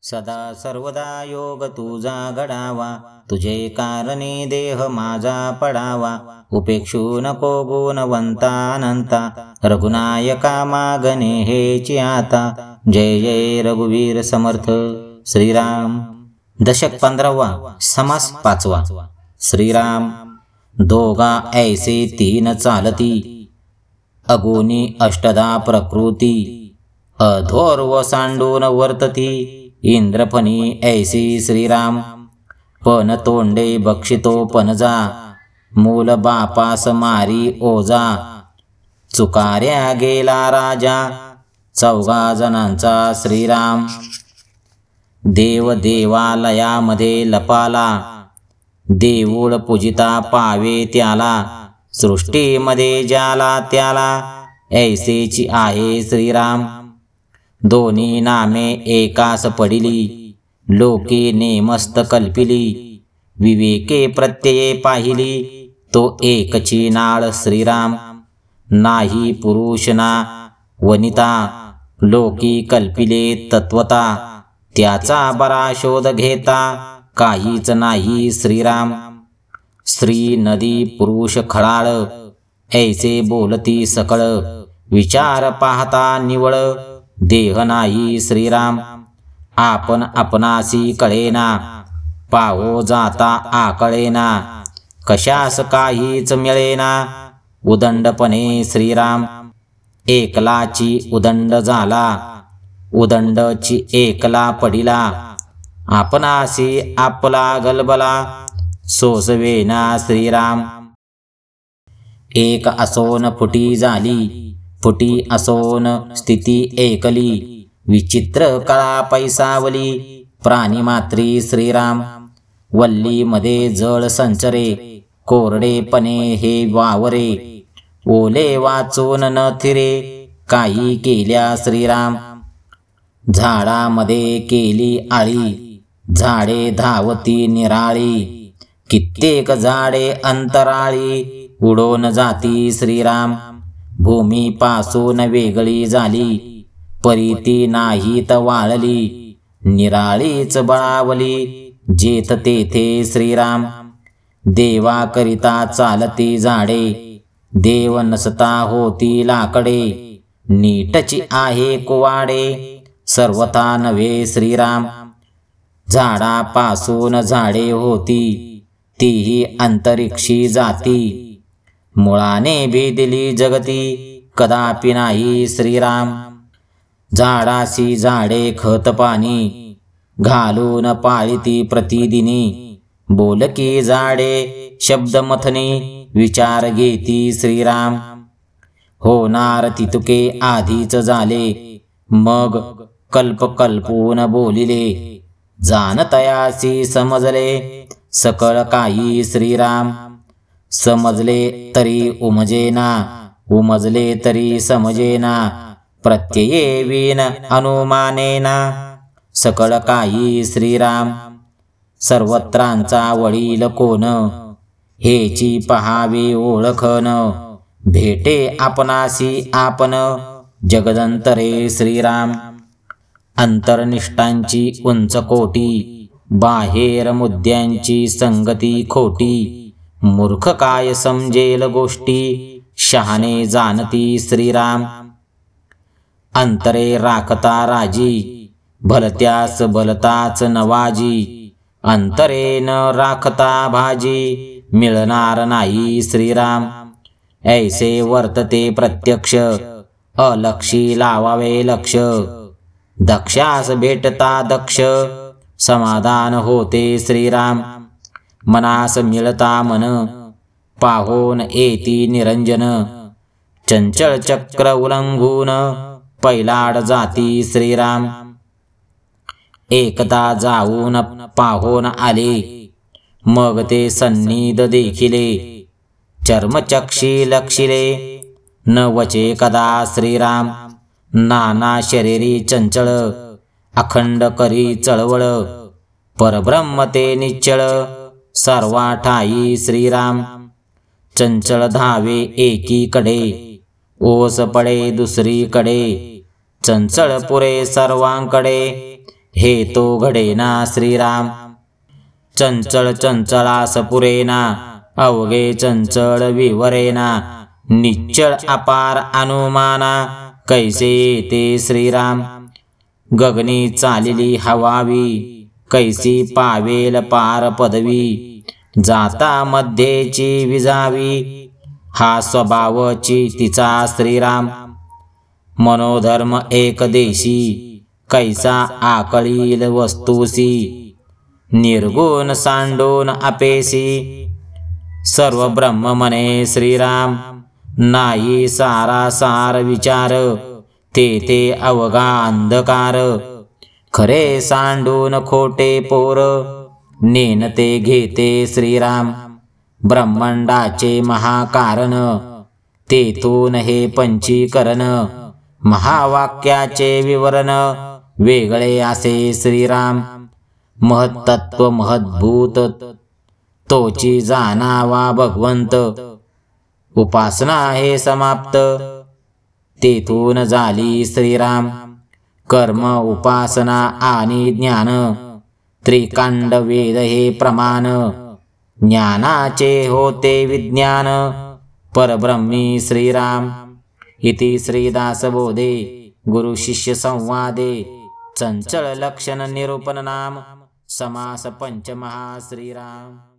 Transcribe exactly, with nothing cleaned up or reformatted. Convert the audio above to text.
सदा सर्वदा योग तुझा घडावा, तुझे कारणे देह माझा पडावा. उपेक्षू नको गुणवंता अनंता, रघुनायका मागणे हेची आता. जय जय रघुवीर समर्थ श्रीराम. दशक पंधरावा. समास पाचवा. श्रीराम. दोघा ऐसे तीन चालती, अगुणी अष्टदा प्रकृती. अधोर्व सांडून वर्तती, इंद्रफणी ऐसी श्रीराम. पण तोंडे बक्षितो पणजा, मूल बापास मारी ओजा. चुकाऱ्या गेला राजा, चौघा जणांचा श्रीराम. देव देवालयामध्ये लपाला, देऊळ पूजिता पावे त्याला. सृष्टीमध्ये ज्याला त्याला, ऐसेची आहे श्रीराम. दोन्ही नामे एकास पडिली, लोके नेमस्त कल्पिली. विवेके प्रत्यये पाहिली, तो एकची नाळ श्रीराम. नाही पुरुष ना वनिता, लोकी कल्पिले तत्वता. त्याचा बरा शोध घेता, काहीच नाही श्रीराम. स्त्री नदी पुरुष खळाळ, ऐसे बोलती सकळ. विचार पाहता निवळ, देह नाही श्रीराम. आपण आपणासी कळेना, पाहो जाता आकळेना. कशास काहीच मिळेना, उदंडपणे श्रीराम. एकलाची उदंड झाला, उदंडची एकला पडिला. आपणासी आपला गलबला, सोसवेना श्रीराम. एक असोन फुटी झाली, फुटी असोन स्थिती एकली. विचित्र कळा पैसावली, प्राणी मात्री श्रीराम. वल्ली मध्ये जळ संचरे, कोरडेपणे हे वावरे. ओले वाचून न थिरे, काही केल्या श्रीराम. झाडामध्ये केली आळी, झाडे धावती निराळी. कित्येक झाडे अंतराळी, उडून जाती श्रीराम. भूमीपासून वेगळी झाली, परीती नाहीत वाळली. निराळीच बळावली, जेथ तेथे श्रीराम. देवाकरिता चालती झाडे, देव नसता होती लाकडे. नीटची आहे कुवाडे, सर्वथा नव्हे श्रीराम. झाडापासून झाडे होती, तीही अंतरिक्षी जाती. मुळाने भेदली जगती, कदापि नाही श्रीराम. झाडासी झाडे खत पाणी, घालून पाळीती प्रतिदिनी. बोलकी झाडे शब्द मथनी, विचार घेती श्रीराम. होणार तितुके आधीच झाले, मग कल्प कल्पून बोलिले. जाणतयासी समजले, सकळ काही श्रीराम. समजले तरी उमजेना, उमजले तरी समजेना. प्रत्यये विन अनुमानेना, सकळ काही श्रीराम. सर्वत्रांचा वडील कोण, हेची पहावे ओळखन. भेटे आपणासी आपण, जगदंतरे श्रीराम. अंतर्निष्ठांची उंच कोटी, बाहेर मुद्द्यांची संगती खोटी. मूर्ख काय समजेल गोष्टी, शहाणे जाणती श्रीराम. अंतरे राखता राजी, भलत्यास भलताच नवाजी. अंतरे न राखता भाजी, मिळणार नाही श्रीराम. ऐसे वर्तते प्रत्यक्ष, अलक्षी लावावे लक्ष. दक्षास भेटता दक्ष, समाधान होते श्रीराम. मनास मिळता मन, पाहोन येती निरंजन. चंचल चक्र उल्लंघून, पैलाड जाती श्रीराम. एकदा जाऊन पाहोन आले, मग ते सन्निध देखिले. चर्मचक्षी लक्षिले, न वचे कदा श्रीराम. नाना शरीरी चंचळ, अखंड करी चळवळ. परब्रह्म ते निश्चळ, सर्वा ठाई श्रीराम. चंचल धावे एकीकडे, ओस पडे दुसरीकडे. चंचळ पुरे सर्वांकडे, हे तो घडेना श्रीराम. चंचळ चंचळास पुरेना अवघे चंचळ विवरेना. निश्चळ अपार अनुमाना कैसे ते श्रीराम. गगनी चालिली हवावी कैसी पावेल पार पदवी. जाता मध्येची विजावी हा स्वभावची तिचा श्रीराम. मनोधर्म एक देशी कैसा आकळील वस्तूसी. निर्गुण सांडून अपेसी सर्व ब्रह्म म्हणे श्रीराम. नाही सारासार विचार ते ते अवघा अंधकार. खरे सांडून खोटे पोर नेनते घेते श्रीराम. ब्रह्मांडाचे महाकारण तेथून हे पंचीकरण. महावाक्याचे विवरण वेगळे असे श्रीराम. महत्तत्व महद्भूत तोची जाणावा भगवंत. उपासना हे समाप्त तेथून झाली श्रीराम. कर्म उपासना आणि ज्ञान त्रिकांड वेद हे प्रमाण. ज्ञानाचे होते विज्ञान परब्रह्मी श्रीराम. इति श्रीदासबोधे गुरु शिष्य संवादे चंचल लक्षण निरूपण नाम समास पंचमहा श्रीराम.